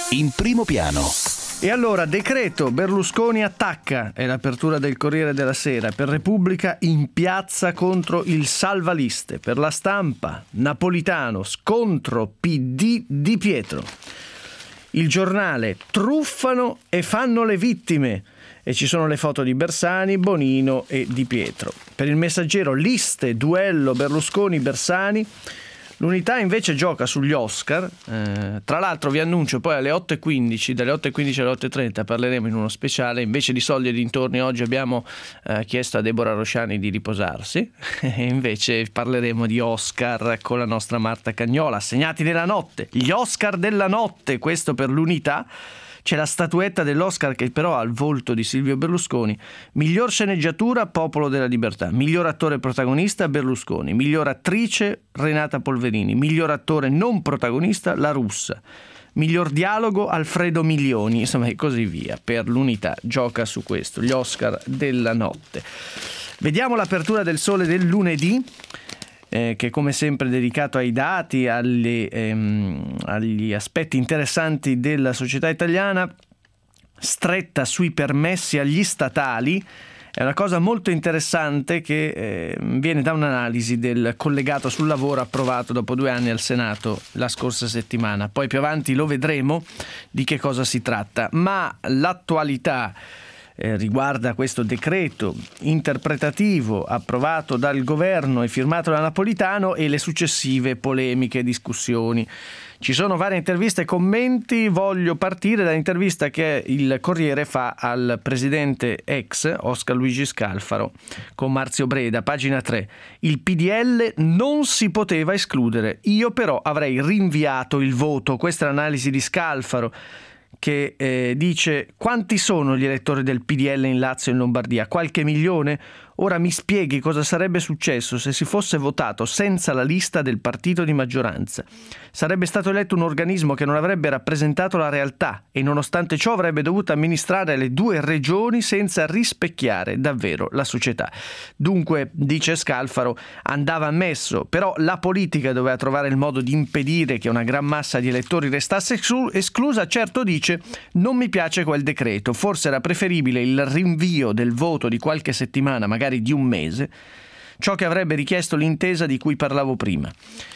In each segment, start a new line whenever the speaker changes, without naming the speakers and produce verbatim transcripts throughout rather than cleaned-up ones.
In primo piano.
E allora, decreto Berlusconi attacca, è l'apertura del Corriere della Sera. Per Repubblica, in piazza contro il salvaliste. Per La Stampa, Napolitano, scontro P D Di Pietro. Il Giornale, truffano e fanno le vittime. E ci sono le foto di Bersani, Bonino e Di Pietro. Per il Messaggero, liste, duello Berlusconi-Bersani. L'Unità invece gioca sugli Oscar. Eh, tra l'altro vi annuncio poi alle otto e quindici, dalle otto e quindici alle otto e trenta parleremo in uno speciale. Invece di soldi e dintorni oggi abbiamo eh, chiesto a Deborah Rosciani di riposarsi e invece parleremo di Oscar con la nostra Marta Cagnola. Assegnati nella notte, gli Oscar della notte, questo per l'Unità. C'è la statuetta dell'Oscar che però ha il volto di Silvio Berlusconi. Miglior sceneggiatura, Popolo della Libertà. Miglior attore protagonista, Berlusconi. Miglior attrice, Renata Polverini. Miglior attore non protagonista, La Russa. Miglior dialogo, Alfredo Milioni. Insomma, e così via. Per l'Unità gioca su questo, gli Oscar della notte. Vediamo l'apertura del Sole del lunedì. Eh, che come sempre è dedicato ai dati, alle, ehm, agli aspetti interessanti della società italiana. Stretta sui permessi agli statali è una cosa molto interessante che eh, viene da un'analisi del collegato sul lavoro approvato dopo due anni al Senato la scorsa settimana. Poi più avanti lo vedremo di che cosa si tratta, ma l'attualità Eh, riguarda questo decreto interpretativo approvato dal governo e firmato da Napolitano e le successive polemiche e discussioni. Ci sono varie interviste e commenti. Voglio partire dall'intervista che il Corriere fa al presidente ex Oscar Luigi Scalfaro con Marzio Breda, pagina tre. Il P D L non si poteva escludere, io però avrei rinviato il voto. Questa è l'analisi di Scalfaro, che eh, dice: quanti sono gli elettori del P D L in Lazio e in Lombardia? Qualche milione? Ora mi spieghi cosa sarebbe successo se si fosse votato senza la lista del partito di maggioranza. Sarebbe stato eletto un organismo che non avrebbe rappresentato la realtà e nonostante ciò avrebbe dovuto amministrare le due regioni senza rispecchiare davvero la società. Dunque, dice Scalfaro, andava ammesso, però la politica doveva trovare il modo di impedire che una gran massa di elettori restasse esclusa. Certo, dice, non mi piace quel decreto, forse era preferibile il rinvio del voto di qualche settimana, magari di un mese, ciò che avrebbe richiesto l'intesa di cui parlavo prima.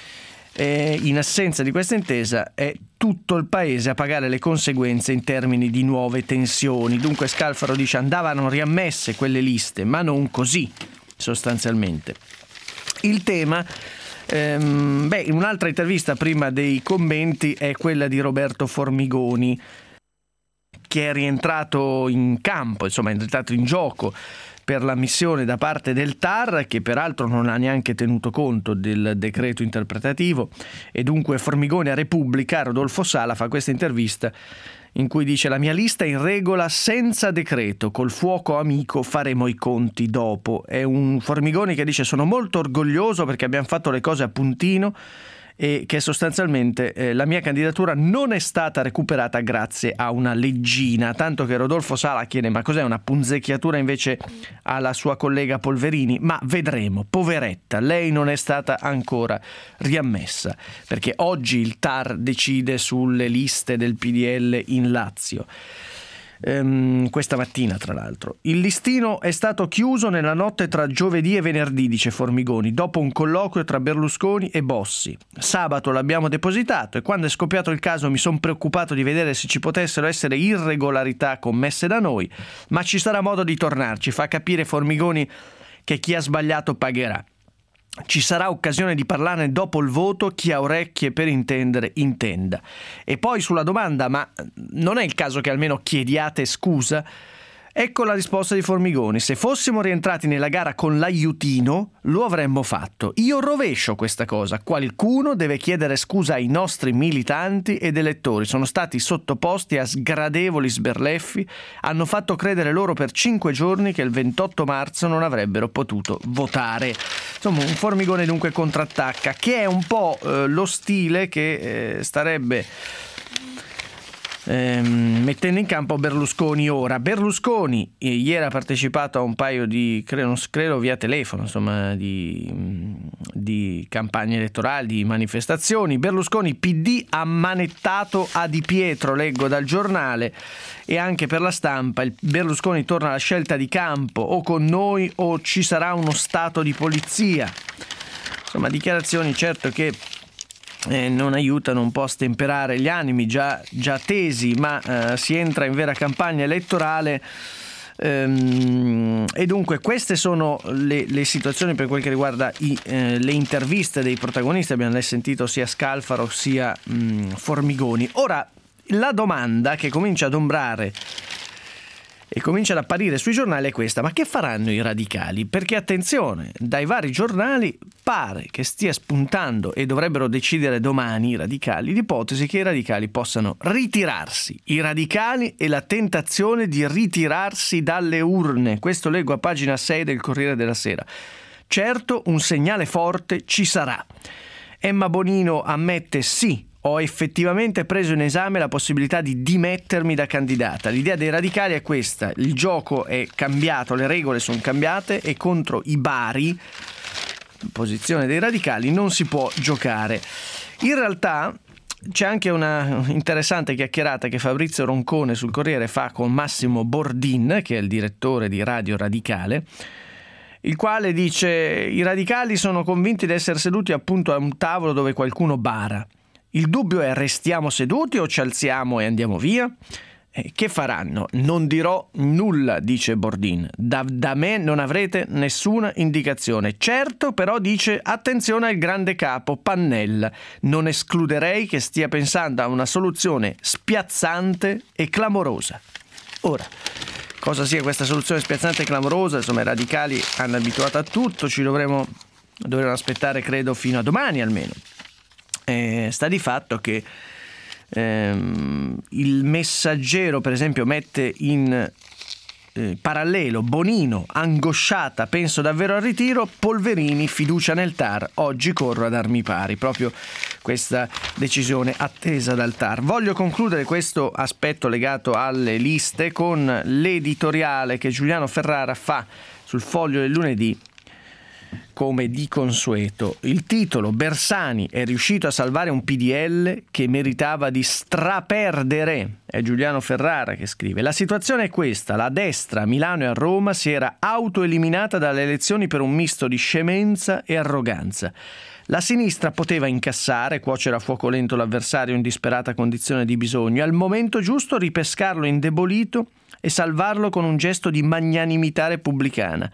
E in assenza di questa intesa è tutto il paese a pagare le conseguenze in termini di nuove tensioni. Dunque Scalfaro dice andavano riammesse quelle liste, ma non così sostanzialmente. Il tema, ehm, beh, in un'altra intervista prima dei commenti è quella di Roberto Formigoni, che è rientrato in campo, insomma è rientrato in gioco per l'ammissione da parte del T A R, che peraltro non ha neanche tenuto conto del decreto interpretativo, e dunque Formigoni a Repubblica, Rodolfo Sala fa questa intervista in cui dice: la mia lista è in regola senza decreto, col fuoco amico faremo i conti dopo. È un Formigoni che dice: sono molto orgoglioso perché abbiamo fatto le cose a puntino e che sostanzialmente eh, la mia candidatura non è stata recuperata grazie a una leggina, tanto che Rodolfo Sala chiede ma cos'è una punzecchiatura invece alla sua collega Polverini, ma vedremo, poveretta, lei non è stata ancora riammessa, perché oggi il T A R decide sulle liste del P D L in Lazio. Um, questa mattina tra l'altro il listino è stato chiuso nella notte tra giovedì e venerdì, dice Formigoni, dopo un colloquio tra Berlusconi e Bossi. Sabato l'abbiamo depositato e quando è scoppiato il caso mi sono preoccupato di vedere se ci potessero essere irregolarità commesse da noi, ma ci sarà modo di tornarci. Fa capire Formigoni che chi ha sbagliato pagherà. Ci sarà occasione di parlarne dopo il voto, chi ha orecchie per intendere intenda. E poi sulla domanda ma non è il caso che almeno chiediate scusa? Ecco la risposta di Formigoni: se fossimo rientrati nella gara con l'aiutino lo avremmo fatto. Io rovescio questa cosa, qualcuno deve chiedere scusa ai nostri militanti ed elettori, sono stati sottoposti a sgradevoli sberleffi, hanno fatto credere loro per cinque giorni che il ventotto marzo non avrebbero potuto votare. Insomma, un Formigoni dunque contrattacca, che è un po' eh, lo stile che eh, starebbe ehm, mettendo in campo Berlusconi ora. Berlusconi eh, ieri ha partecipato a un paio di, credo, credo via telefono, insomma, di, di campagne elettorali, di manifestazioni. Berlusconi P D ammanettato a Di Pietro, leggo dal giornale, e anche per la Stampa il Berlusconi torna alla scelta di campo: o con noi o ci sarà uno stato di polizia. Insomma, dichiarazioni certo che eh, non aiutano un po' a stemperare gli animi già, già tesi, ma eh, si entra in vera campagna elettorale. Ehm, e dunque queste sono le, le situazioni per quel che riguarda i, eh, le interviste dei protagonisti. Abbiamo sentito sia Scalfaro sia mh, Formigoni. Ora la domanda che comincia ad ombrare e comincia ad apparire sui giornali è questa: ma che faranno i radicali? Perché attenzione, dai vari giornali pare che stia spuntando, e dovrebbero decidere domani i radicali, l'ipotesi che i radicali possano ritirarsi. I radicali e la tentazione di ritirarsi dalle urne. Questo leggo a pagina sei del Corriere della Sera. Certo, un segnale forte ci sarà. Emma Bonino ammette: sì, ho effettivamente preso in esame la possibilità di dimettermi da candidata. L'idea dei radicali è questa: il gioco è cambiato, le regole sono cambiate e contro i bari, posizione dei radicali, non si può giocare. In realtà c'è anche una interessante chiacchierata che Fabrizio Roncone sul Corriere fa con Massimo Bordin, che è il direttore di Radio Radicale, il quale dice: i radicali sono convinti di essere seduti appunto a un tavolo dove qualcuno bara. Il dubbio è: restiamo seduti o ci alziamo e andiamo via? Eh, che faranno? Non dirò nulla, dice Bordin. Da, da me non avrete nessuna indicazione. Certo, però, dice, attenzione al grande capo Pannella. Non escluderei che stia pensando a una soluzione spiazzante e clamorosa. Ora, cosa sia questa soluzione spiazzante e clamorosa? Insomma, i radicali hanno abituato a tutto, ci dovremo, dovremo aspettare, credo, fino a domani almeno. Eh, sta di fatto che ehm, il Messaggero, per esempio, mette in eh, parallelo Bonino, angosciata, penso davvero al ritiro, Polverini, fiducia nel T A R, oggi corro ad armi pari. Proprio questa decisione attesa dal T A R. Voglio concludere questo aspetto legato alle liste con l'editoriale che Giuliano Ferrara fa sul Foglio del lunedì, come di consueto. Il titolo: Bersani è riuscito a salvare un P D L che meritava di straperdere. È Giuliano Ferrara che scrive: la situazione è questa: la destra a Milano e a Roma si era autoeliminata dalle elezioni per un misto di scemenza e arroganza. La sinistra poteva incassare, cuocere a fuoco lento l'avversario in disperata condizione di bisogno, al momento giusto ripescarlo indebolito e salvarlo con un gesto di magnanimità repubblicana,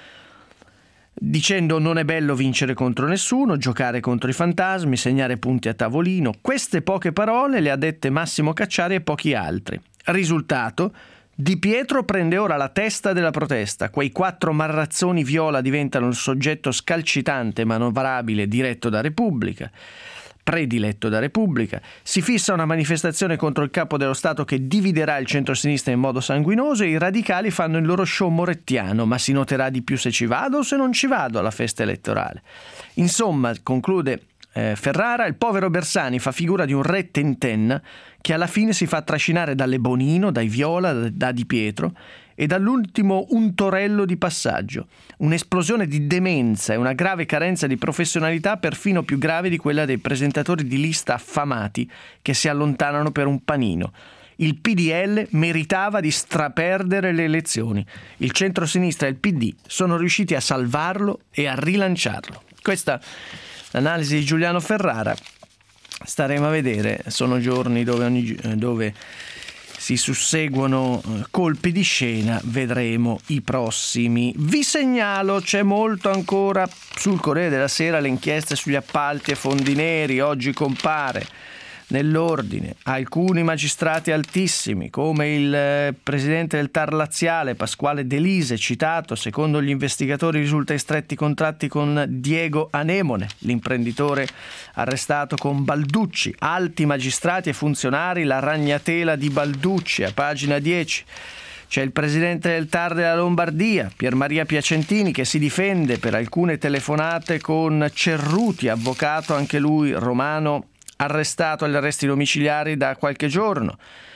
dicendo: non è bello vincere contro nessuno, giocare contro i fantasmi, segnare punti a tavolino. Queste poche parole le ha dette Massimo Cacciari e pochi altri. Risultato: Di Pietro prende ora la testa della protesta. Quei quattro marrazzoni viola diventano il soggetto scalcitante, manovrabile, diretto da Repubblica, prediletto da Repubblica. Si fissa una manifestazione contro il capo dello Stato che dividerà il centro-sinistra in modo sanguinoso e i radicali fanno il loro show morettiano, ma si noterà di più se ci vado o se non ci vado alla festa elettorale. Insomma, conclude eh, Ferrara, il povero Bersani fa figura di un re tentenna che alla fine si fa trascinare dalle Bonino, dai Viola, da, da Di Pietro e dall'ultimo untorello di passaggio. Un'esplosione di demenza e una grave carenza di professionalità perfino più grave di quella dei presentatori di lista affamati che si allontanano per un panino. Il P D L meritava di straperdere le elezioni. Il centrosinistra e il P D sono riusciti a salvarlo e a rilanciarlo. Questa l'analisi di Giuliano Ferrara. Staremo a vedere, sono giorni dove, ogni, dove si susseguono colpi di scena, vedremo i prossimi. Vi segnalo, c'è molto ancora sul Corriere della Sera, le inchieste sugli appalti e fondi neri. Oggi compare nell'ordine alcuni magistrati altissimi, come il presidente del T A R laziale Pasquale De Lise, citato: secondo gli investigatori risulta in stretti contratti con Diego Anemone, l'imprenditore arrestato con Balducci. Alti magistrati e funzionari, la ragnatela di Balducci, a pagina dieci. C'è il presidente del T A R della Lombardia, Pier Maria Piacentini, che si difende per alcune telefonate con Cerruti, avvocato anche lui romano, arrestato agli arresti domiciliari da qualche giorno.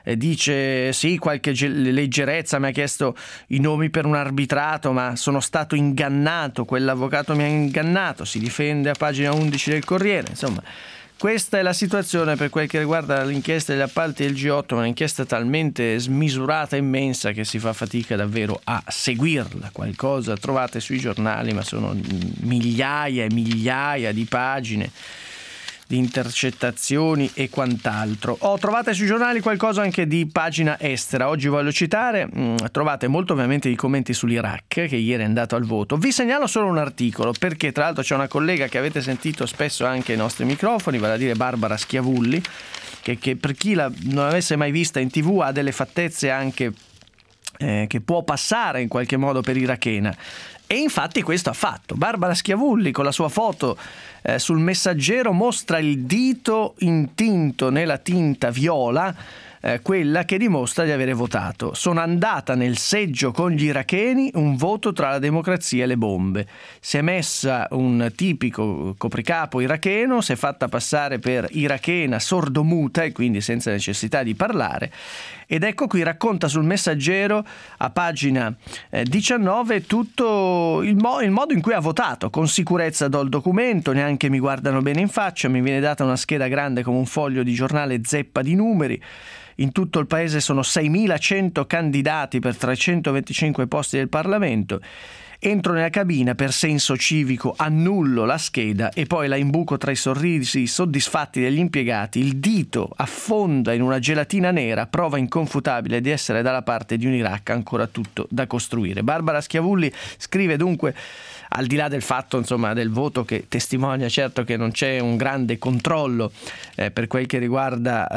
eh, dice sì, qualche ge- leggerezza, mi ha chiesto i nomi per un arbitrato, ma sono stato ingannato, quell'avvocato mi ha ingannato, si difende a pagina undici del Corriere. Insomma, questa è la situazione per quel che riguarda l'inchiesta degli appalti del G otto, un'inchiesta talmente smisurata e immensa che si fa fatica davvero a seguirla. Qualcosa trovate sui giornali, ma sono migliaia e migliaia di pagine di intercettazioni e quant'altro. Oh, trovate sui giornali qualcosa anche di pagina estera. Oggi voglio citare, mh, trovate molto ovviamente i commenti sull'Iraq, che ieri è andato al voto. Vi segnalo solo un articolo, perché tra l'altro c'è una collega che avete sentito spesso anche ai nostri microfoni, vale a dire Barbara Schiavulli, che, che per chi la non avesse mai vista in tv ha delle fattezze anche eh, che può passare in qualche modo per irachena. E infatti questo ha fatto. Barbara Schiavulli con la sua foto eh, sul Messaggero mostra il dito intinto nella tinta viola, eh, quella che dimostra di avere votato. Sono andata nel seggio con gli iracheni, un voto tra la democrazia e le bombe. Si è messa un tipico copricapo iracheno, si è fatta passare per irachena sordomuta e quindi senza necessità di parlare. Ed ecco qui racconta sul Messaggero a pagina eh, diciannove tutto il, mo- il modo in cui ha votato. Con sicurezza do il documento, neanche mi guardano bene in faccia, mi viene data una scheda grande come un foglio di giornale zeppa di numeri. In tutto il paese sono seimilacento candidati per trecentoventicinque posti del Parlamento. Entro nella cabina, per senso civico annullo la scheda e poi la imbuco tra i sorrisi soddisfatti degli impiegati, il dito affonda in una gelatina nera, prova inconfutabile di essere dalla parte di un Iraq ancora tutto da costruire. Barbara Schiavulli scrive dunque, al di là del fatto insomma del voto che testimonia certo che non c'è un grande controllo eh, per quel che riguarda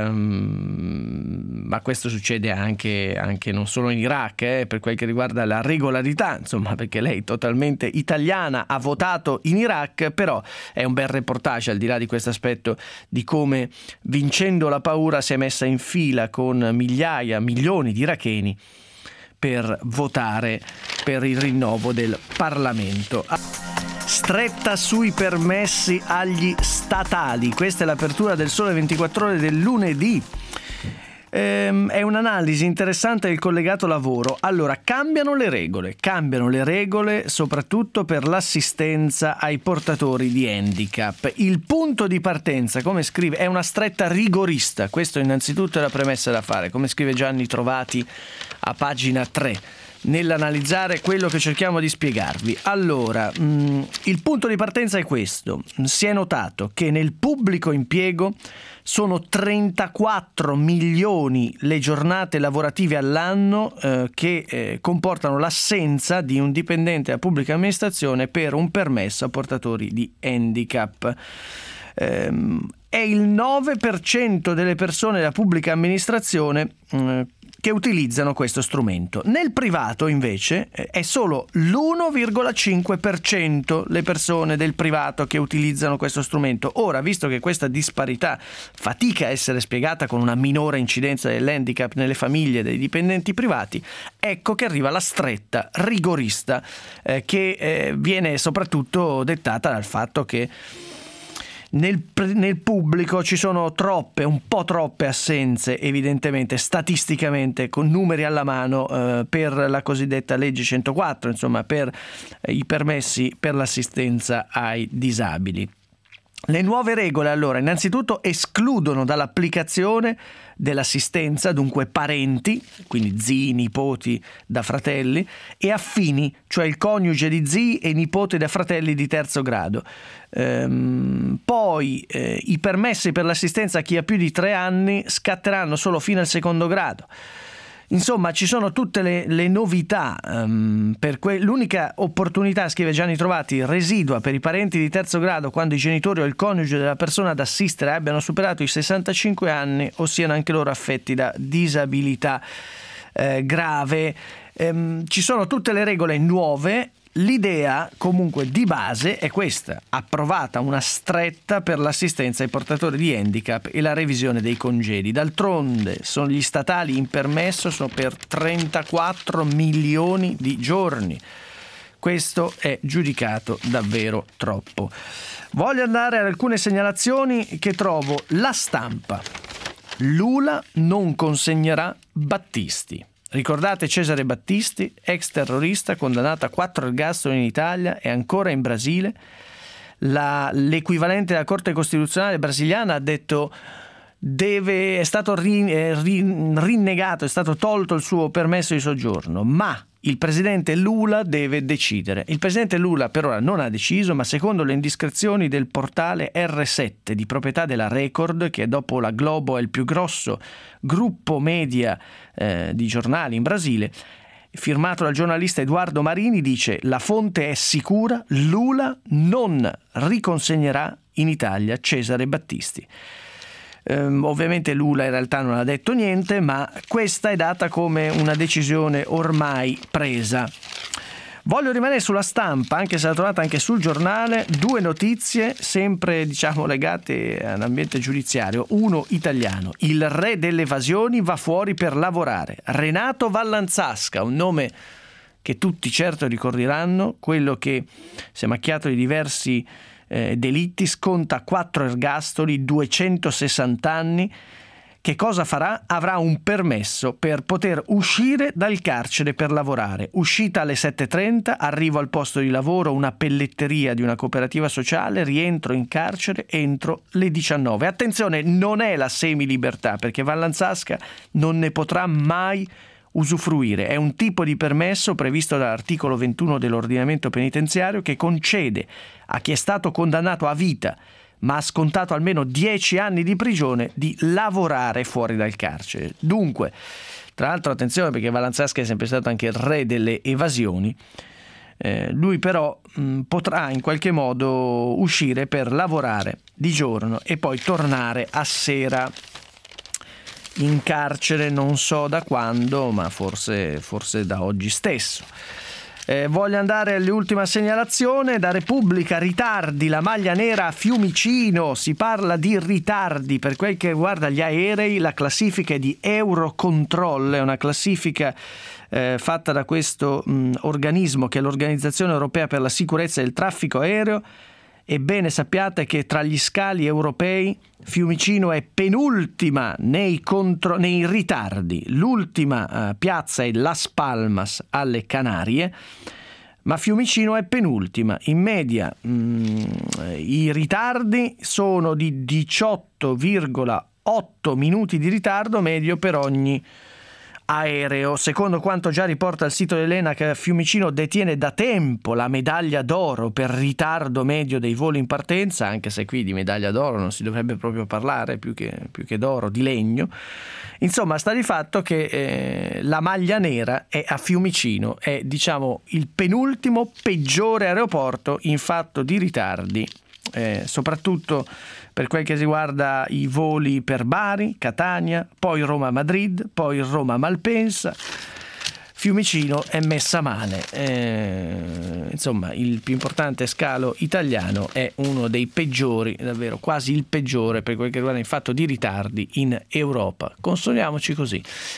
ehm, ma questo succede anche, anche non solo in Iraq, eh, per quel che riguarda la regolarità, insomma, perché lei totalmente italiana ha votato in Iraq, però è un bel reportage al di là di questo aspetto di come vincendo la paura si è messa in fila con migliaia, milioni di iracheni per votare per il rinnovo del Parlamento. Stretta sui permessi agli statali, questa è l'apertura del Sole ventiquattro Ore del lunedì. Ehm, è un'analisi interessante del collegato lavoro. Allora, cambiano le regole, cambiano le regole soprattutto per l'assistenza ai portatori di handicap. Il punto di partenza, come scrive, è una stretta rigorista, questo innanzitutto è la premessa da fare, come scrive Gianni Trovati a pagina tre. Nell'analizzare quello che cerchiamo di spiegarvi. Allora, mh, il punto di partenza è questo. Si è notato che nel pubblico impiego sono trentaquattro milioni le giornate lavorative all'anno eh, che eh, comportano l'assenza di un dipendente della pubblica amministrazione per un permesso a portatori di handicap. Ehm, è il nove per cento delle persone della pubblica amministrazione eh, che utilizzano questo strumento. Nel privato invece è solo l'uno virgola cinque per cento le persone del privato che utilizzano questo strumento. Ora, visto che questa disparità fatica a essere spiegata con una minore incidenza dell'handicap nelle famiglie dei dipendenti privati, ecco che arriva la stretta rigorista eh, che eh, viene soprattutto dettata dal fatto che Nel, nel pubblico ci sono troppe, un po' troppe assenze, evidentemente, statisticamente, con numeri alla mano, eh, per la cosiddetta legge centoquattro, insomma, per eh, i permessi per l'assistenza ai disabili. Le nuove regole, allora, innanzitutto escludono dall'applicazione dell'assistenza, dunque parenti, quindi zii, nipoti da fratelli, e affini, cioè il coniuge di zii e nipote da fratelli di terzo grado. Ehm, poi eh, i permessi per l'assistenza a chi ha più di tre anni scatteranno solo fino al secondo grado. Insomma, ci sono tutte le, le novità. Um, per que- l'unica opportunità, scrive Gianni Trovati, residua per i parenti di terzo grado quando i genitori o il coniuge della persona da assistere abbiano superato i sessantacinque anni o siano anche loro affetti da disabilità eh, grave. Um, ci sono tutte le regole nuove. L'idea comunque di base è questa: approvata una stretta per l'assistenza ai portatori di handicap e la revisione dei congedi. D'altronde sono gli statali in permesso sono per trentaquattro milioni di giorni. Questo è giudicato davvero troppo. Voglio andare ad alcune segnalazioni che trovo La Stampa. Lula non consegnerà Battisti. Ricordate Cesare Battisti, ex terrorista condannato a quattro ergastoli in Italia e ancora in Brasile. La, l'equivalente della Corte Costituzionale brasiliana ha detto deve, è stato rin, eh, rin, rinnegato, è stato tolto il suo permesso di soggiorno, ma il presidente Lula deve decidere. Il presidente Lula per ora non ha deciso, ma secondo le indiscrezioni del portale erre sette di proprietà della Record, che dopo la Globo è il più grosso gruppo media eh, di giornali in Brasile, firmato dal giornalista Edoardo Marini, dice: la fonte è sicura, Lula non riconsegnerà in Italia Cesare Battisti. Um, ovviamente Lula in realtà non ha detto niente, ma questa è data come una decisione ormai presa. Voglio rimanere sulla Stampa, anche se l'ho trovata anche sul giornale, due notizie sempre diciamo legate all'ambiente giudiziario. Uno italiano: il re delle evasioni va fuori per lavorare. Renato Vallanzasca, un nome che tutti certo ricorderanno, quello che si è macchiato di diversi Eh, delitti, sconta quattro ergastoli, duecentosessanta anni. Che cosa farà? Avrà un permesso per poter uscire dal carcere per lavorare. Uscita alle sette e trenta, arrivo al posto di lavoro, una pelletteria di una cooperativa sociale, rientro in carcere entro le diciannove. Attenzione, non è la semilibertà, perché Vallanzasca non ne potrà mai usufruire. È un tipo di permesso previsto dall'articolo ventuno dell'ordinamento penitenziario che concede a chi è stato condannato a vita ma ha scontato almeno dieci anni di prigione di lavorare fuori dal carcere. Dunque, tra l'altro attenzione, perché Vallanzasca è sempre stato anche il re delle evasioni, eh, lui però mh, potrà in qualche modo uscire per lavorare di giorno e poi tornare a sera in carcere, non so da quando, ma forse, forse da oggi stesso. Eh, voglio andare all'ultima segnalazione da Repubblica. Ritardi, la maglia nera a Fiumicino. Si parla di ritardi per quel che riguarda gli aerei. La classifica è di Eurocontrol, è una classifica eh, fatta da questo mh, organismo che è l'Organizzazione Europea per la Sicurezza del Traffico Aereo. Ebbene, sappiate che tra gli scali europei Fiumicino è penultima nei, contro- nei ritardi. L'ultima eh, piazza è Las Palmas alle Canarie, ma Fiumicino è penultima. In media mh, i ritardi sono di diciotto virgola otto minuti di ritardo medio per ogni aereo. Secondo quanto già riporta il sito dell'ENAC, Fiumicino detiene da tempo la medaglia d'oro per ritardo medio dei voli in partenza, anche se qui di medaglia d'oro non si dovrebbe proprio parlare, più che, più che d'oro, di legno. Insomma, sta di fatto che eh, la maglia nera è a Fiumicino, è diciamo il penultimo peggiore aeroporto in fatto di ritardi, eh, soprattutto per quel che riguarda i voli per Bari, Catania, poi Roma-Madrid, poi Roma-Malpensa. Fiumicino è messa male. Eh, insomma, il più importante scalo italiano è uno dei peggiori, davvero quasi il peggiore per quel che riguarda il fatto di ritardi in Europa. Consoliamoci così.